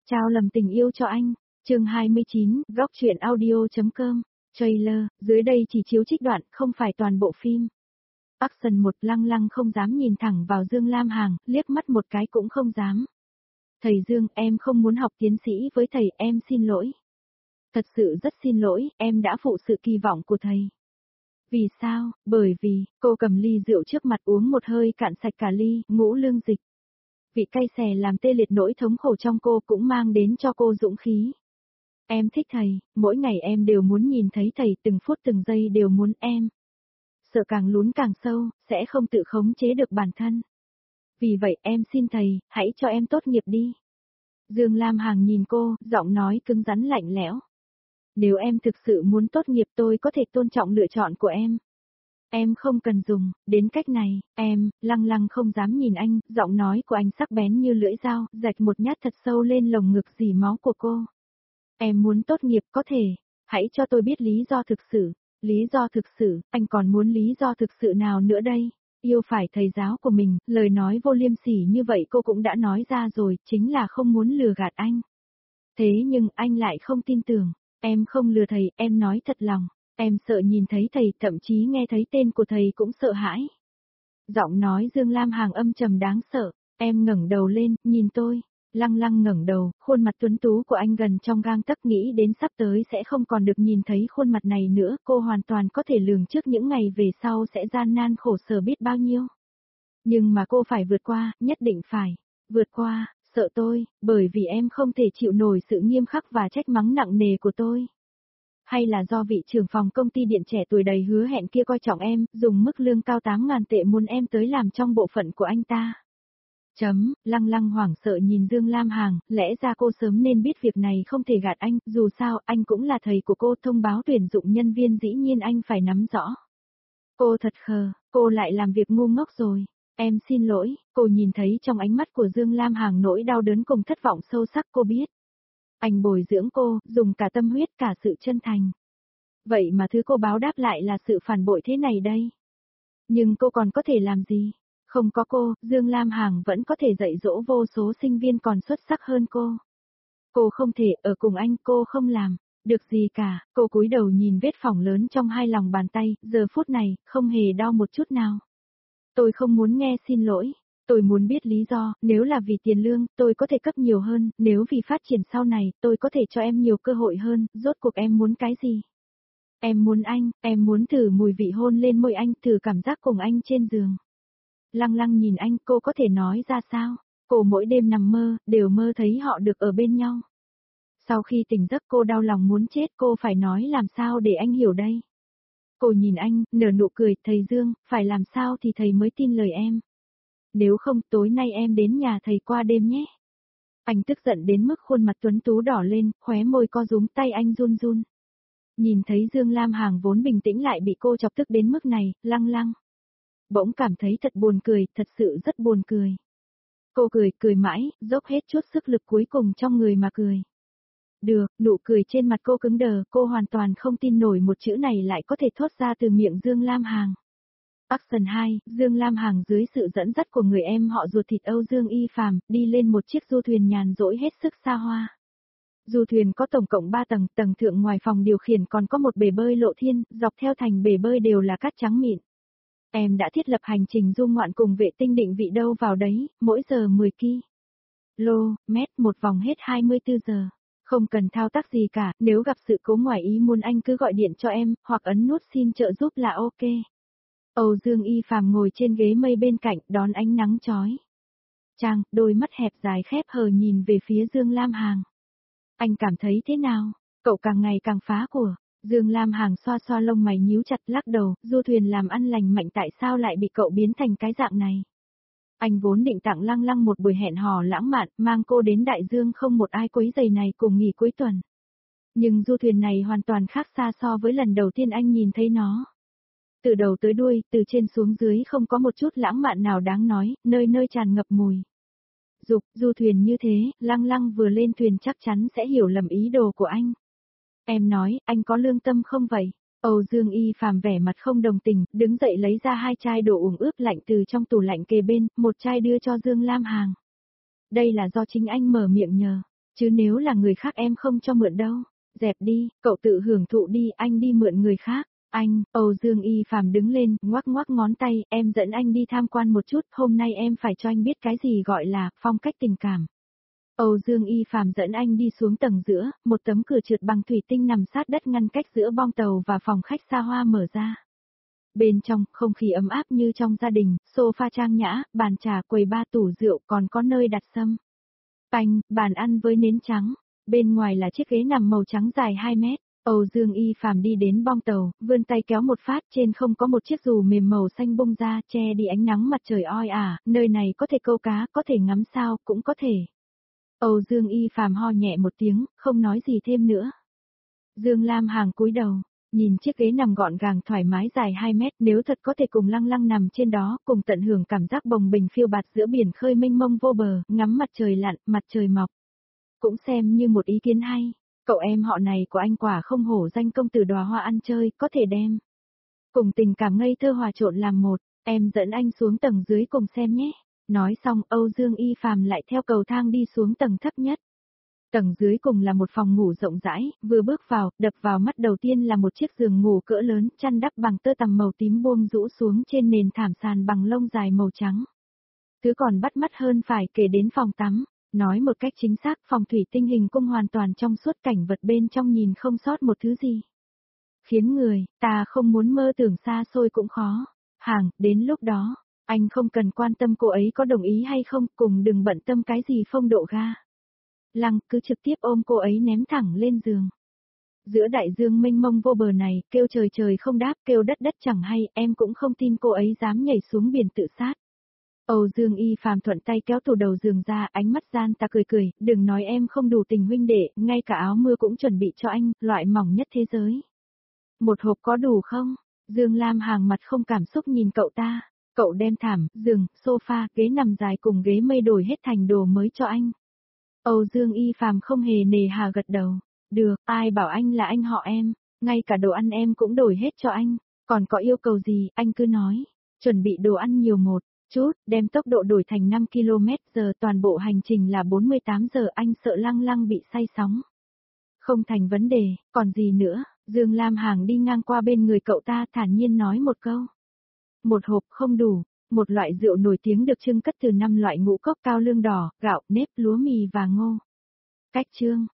Trao lầm tình yêu cho anh. Chương 29, góc truyện audio.com. Trailer, dưới đây chỉ chiếu trích đoạn, không phải toàn bộ phim. Action 1. Lăng Lăng không dám nhìn thẳng vào Dương Lam Hằng, liếc mắt một cái cũng không dám. Thầy Dương, em không muốn học tiến sĩ với thầy, em xin lỗi. Thật sự rất xin lỗi, em đã phụ sự kỳ vọng của thầy. Vì sao? Bởi vì, cô cầm ly rượu trước mặt uống một hơi cạn sạch cả ly, ngũ lương dịch. Vị cay xè làm tê liệt nỗi thống khổ trong cô cũng mang đến cho cô dũng khí. Em thích thầy, mỗi ngày em đều muốn nhìn thấy thầy, từng phút từng giây đều muốn em. Sợ càng lún càng sâu, sẽ không tự khống chế được bản thân. Vì vậy em xin thầy, hãy cho em tốt nghiệp đi. Dương Lam Hằng nhìn cô, giọng nói cứng rắn lạnh lẽo. Nếu em thực sự muốn tốt nghiệp tôi có thể tôn trọng lựa chọn của em. Em không cần dùng, đến cách này, em, Lăng Lăng không dám nhìn anh, giọng nói của anh sắc bén như lưỡi dao, rạch một nhát thật sâu lên lồng ngực dì máu của cô. Em muốn tốt nghiệp có thể, hãy cho tôi biết lý do thực sự. Lý do thực sự, anh còn muốn lý do thực sự nào nữa đây? Yêu phải thầy giáo của mình, lời nói vô liêm sỉ như vậy cô cũng đã nói ra rồi, chính là không muốn lừa gạt anh. Thế nhưng anh lại không tin tưởng, em không lừa thầy, em nói thật lòng, em sợ nhìn thấy thầy, thậm chí nghe thấy tên của thầy cũng sợ hãi. Giọng nói Dương Lam Hằng âm trầm đáng sợ, em ngẩng đầu lên, nhìn tôi. Lăng Lăng ngẩng đầu, khuôn mặt tuấn tú của anh gần trong gang tấc, nghĩ đến sắp tới sẽ không còn được nhìn thấy khuôn mặt này nữa, cô hoàn toàn có thể lường trước những ngày về sau sẽ gian nan khổ sở biết bao nhiêu. Nhưng mà cô phải vượt qua, nhất định phải, vượt qua, sợ tôi, bởi vì em không thể chịu nổi sự nghiêm khắc và trách mắng nặng nề của tôi. Hay là do vị trưởng phòng công ty điện trẻ tuổi đầy hứa hẹn kia coi trọng em, dùng mức lương cao 8.000 tệ muốn em tới làm trong bộ phận của anh ta. Lăng Lăng hoảng sợ nhìn Dương Lam Hằng, lẽ ra cô sớm nên biết việc này không thể gạt anh, dù sao anh cũng là thầy của cô, thông báo tuyển dụng nhân viên dĩ nhiên anh phải nắm rõ. Cô thật khờ, cô lại làm việc ngu ngốc rồi. Em xin lỗi, cô nhìn thấy trong ánh mắt của Dương Lam Hằng nỗi đau đớn cùng thất vọng sâu sắc, cô biết. Anh bồi dưỡng cô, dùng cả tâm huyết cả sự chân thành. Vậy mà thứ cô báo đáp lại là sự phản bội thế này đây. Nhưng cô còn có thể làm gì? Không có cô, Dương Lam Hằng vẫn có thể dạy dỗ vô số sinh viên còn xuất sắc hơn cô. Cô không thể ở cùng anh, cô không làm được gì cả. Cô cúi đầu nhìn vết phỏng lớn trong hai lòng bàn tay, giờ phút này, không hề đau một chút nào. Tôi không muốn nghe xin lỗi. Tôi muốn biết lý do, nếu là vì tiền lương, tôi có thể cấp nhiều hơn, nếu vì phát triển sau này, tôi có thể cho em nhiều cơ hội hơn, rốt cuộc em muốn cái gì? Em muốn anh, em muốn thử mùi vị hôn lên môi anh, thử cảm giác cùng anh trên giường. Lăng Lăng nhìn anh, cô có thể nói ra sao? Cô mỗi đêm nằm mơ, đều mơ thấy họ được ở bên nhau. Sau khi tỉnh giấc cô đau lòng muốn chết, cô phải nói làm sao để anh hiểu đây? Cô nhìn anh, nở nụ cười, thầy Dương, phải làm sao thì thầy mới tin lời em? Nếu không, tối nay em đến nhà thầy qua đêm nhé. Anh tức giận đến mức khuôn mặt tuấn tú đỏ lên, khóe môi co rúm, tay anh run run. Nhìn thấy Dương Lam Hằng vốn bình tĩnh lại bị cô chọc tức đến mức này, Lăng Lăng bỗng cảm thấy thật buồn cười, thật sự rất buồn cười. Cô cười mãi, dốc hết chút sức lực cuối cùng trong người mà cười. Được, nụ cười trên mặt cô cứng đờ, cô hoàn toàn không tin nổi một chữ này lại có thể thốt ra từ miệng Dương Lam Hằng. Action 2, Dương Lam Hằng dưới sự dẫn dắt của người em họ ruột thịt Âu Dương Y Phàm, đi lên một chiếc du thuyền nhàn rỗi hết sức xa hoa. Du thuyền có tổng cộng 3 tầng, tầng thượng ngoài phòng điều khiển còn có một bể bơi lộ thiên, dọc theo thành bể bơi đều là cát trắng mịn. Em đã thiết lập hành trình du ngoạn cùng vệ tinh định vị đâu vào đấy, mỗi giờ 10 km, một vòng hết 24 giờ. Không cần thao tác gì cả, nếu gặp sự cố ngoài ý muốn anh cứ gọi điện cho em, hoặc ấn nút xin trợ giúp là ok. Âu Dương Y Phàm ngồi trên ghế mây bên cạnh, đón ánh nắng chói chang, đôi mắt hẹp dài khép hờ nhìn về phía Dương Lam Hằng. Anh cảm thấy thế nào? Cậu càng ngày càng phá của. Dương Lam Hằng xoa xoa lông mày nhíu chặt, lắc đầu, du thuyền làm ăn lành mạnh tại sao lại bị cậu biến thành cái dạng này? Anh vốn định tặng Lăng Lăng một buổi hẹn hò lãng mạn, mang cô đến đại dương không một ai quấy rầy này cùng nghỉ cuối tuần. Nhưng du thuyền này hoàn toàn khác xa so với lần đầu tiên anh nhìn thấy nó. Từ đầu tới đuôi, từ trên xuống dưới không có một chút lãng mạn nào đáng nói, nơi nơi tràn ngập mùi dục. Du thuyền như thế, Lăng Lăng vừa lên thuyền chắc chắn sẽ hiểu lầm ý đồ của anh. Em nói, anh có lương tâm không vậy? Âu Dương Y Phàm vẻ mặt không đồng tình, đứng dậy lấy ra 2 chai đồ uống ướp lạnh từ trong tủ lạnh kề bên, một chai đưa cho Dương Lam Hằng. Đây là do chính anh mở miệng nhờ. chứ nếu là người khác em không cho mượn đâu. Dẹp đi, cậu tự hưởng thụ đi, anh đi mượn người khác. Anh, Âu Dương Y Phạm đứng lên, ngoắc ngoắc ngón tay, em dẫn anh đi tham quan một chút, hôm nay em phải cho anh biết cái gì gọi là phong cách tình cảm. Âu Dương Y Phạm dẫn anh đi xuống tầng giữa, một tấm cửa trượt bằng thủy tinh nằm sát đất ngăn cách giữa bong tàu và phòng khách xa hoa mở ra. Bên trong, không khí ấm áp như trong gia đình, sofa trang nhã, bàn trà, quầy ba, tủ rượu, còn có nơi đặt sâm. Bánh, bàn ăn với nến trắng. Bên ngoài là chiếc ghế nằm màu trắng dài 2 mét. Âu Dương Y Phạm đi đến bong tàu, vươn tay kéo một phát, trên không có một chiếc dù mềm màu xanh bung ra, che đi ánh nắng mặt trời oi ả, nơi này có thể câu cá, có thể ngắm sao, cũng có thể. Âu Dương Y Phạm ho nhẹ một tiếng, không nói gì thêm nữa. Dương Lam Hằng cúi đầu, nhìn chiếc ghế nằm gọn gàng thoải mái dài 2 mét, nếu thật có thể cùng Lăng Lăng nằm trên đó, cùng tận hưởng cảm giác bồng bềnh phiêu bạt giữa biển khơi mênh mông vô bờ, ngắm mặt trời lặn, mặt trời mọc. Cũng xem như một ý kiến hay. Cậu em họ này của anh quả không hổ danh công tử đóa hoa ăn chơi, có thể đem cùng tình cảm ngây thơ hòa trộn làm một, em dẫn anh xuống tầng dưới cùng xem nhé. Nói xong, Âu Dương Y Phạm lại theo cầu thang đi xuống tầng thấp nhất. Tầng dưới cùng là một phòng ngủ rộng rãi, vừa bước vào, đập vào mắt đầu tiên là một chiếc giường ngủ cỡ lớn, chăn đắp bằng tơ tằm màu tím buông rũ xuống trên nền thảm sàn bằng lông dài màu trắng. Thứ còn bắt mắt hơn phải kể đến phòng tắm. Nói một cách chính xác, phòng thủy tinh hình cung hoàn toàn trong suốt, cảnh vật bên trong nhìn không sót một thứ gì. Khiến người, ta không muốn mơ tưởng xa xôi cũng khó. Hàng, đến lúc đó, anh không cần quan tâm cô ấy có đồng ý hay không, cùng đừng bận tâm cái gì phong độ ga. Lăng cứ trực tiếp ôm cô ấy ném thẳng lên giường. Giữa đại dương mênh mông vô bờ này, kêu trời trời không đáp, kêu đất đất chẳng hay, em cũng không tin cô ấy dám nhảy xuống biển tự sát. Âu Dương Y Phạm thuận tay kéo tủ đầu giường ra, ánh mắt gian ta cười cười, đừng nói em không đủ tình huynh đệ, ngay cả áo mưa cũng chuẩn bị cho anh, loại mỏng nhất thế giới. Một hộp có đủ không? Dương Lam Hằng mặt không cảm xúc nhìn cậu ta, cậu đem thảm, giường, sofa, ghế nằm dài cùng ghế mây đổi hết thành đồ mới cho anh. Âu Dương Y Phạm không hề nề hà gật đầu, được, ai bảo anh là anh họ em, ngay cả đồ ăn em cũng đổi hết cho anh, còn có yêu cầu gì, anh cứ nói, chuẩn bị đồ ăn nhiều một chút, đem tốc độ đổi thành 5 km/h, toàn bộ hành trình là 48 giờ, anh sợ Lăng Lăng bị say sóng. Không thành vấn đề, còn gì nữa, Dương Lam Hằng đi ngang qua bên người cậu ta thản nhiên nói một câu. Một hộp không đủ, một loại rượu nổi tiếng được trưng cất từ 5 loại ngũ cốc cao lương đỏ, gạo, nếp, lúa mì và ngô. Cách chương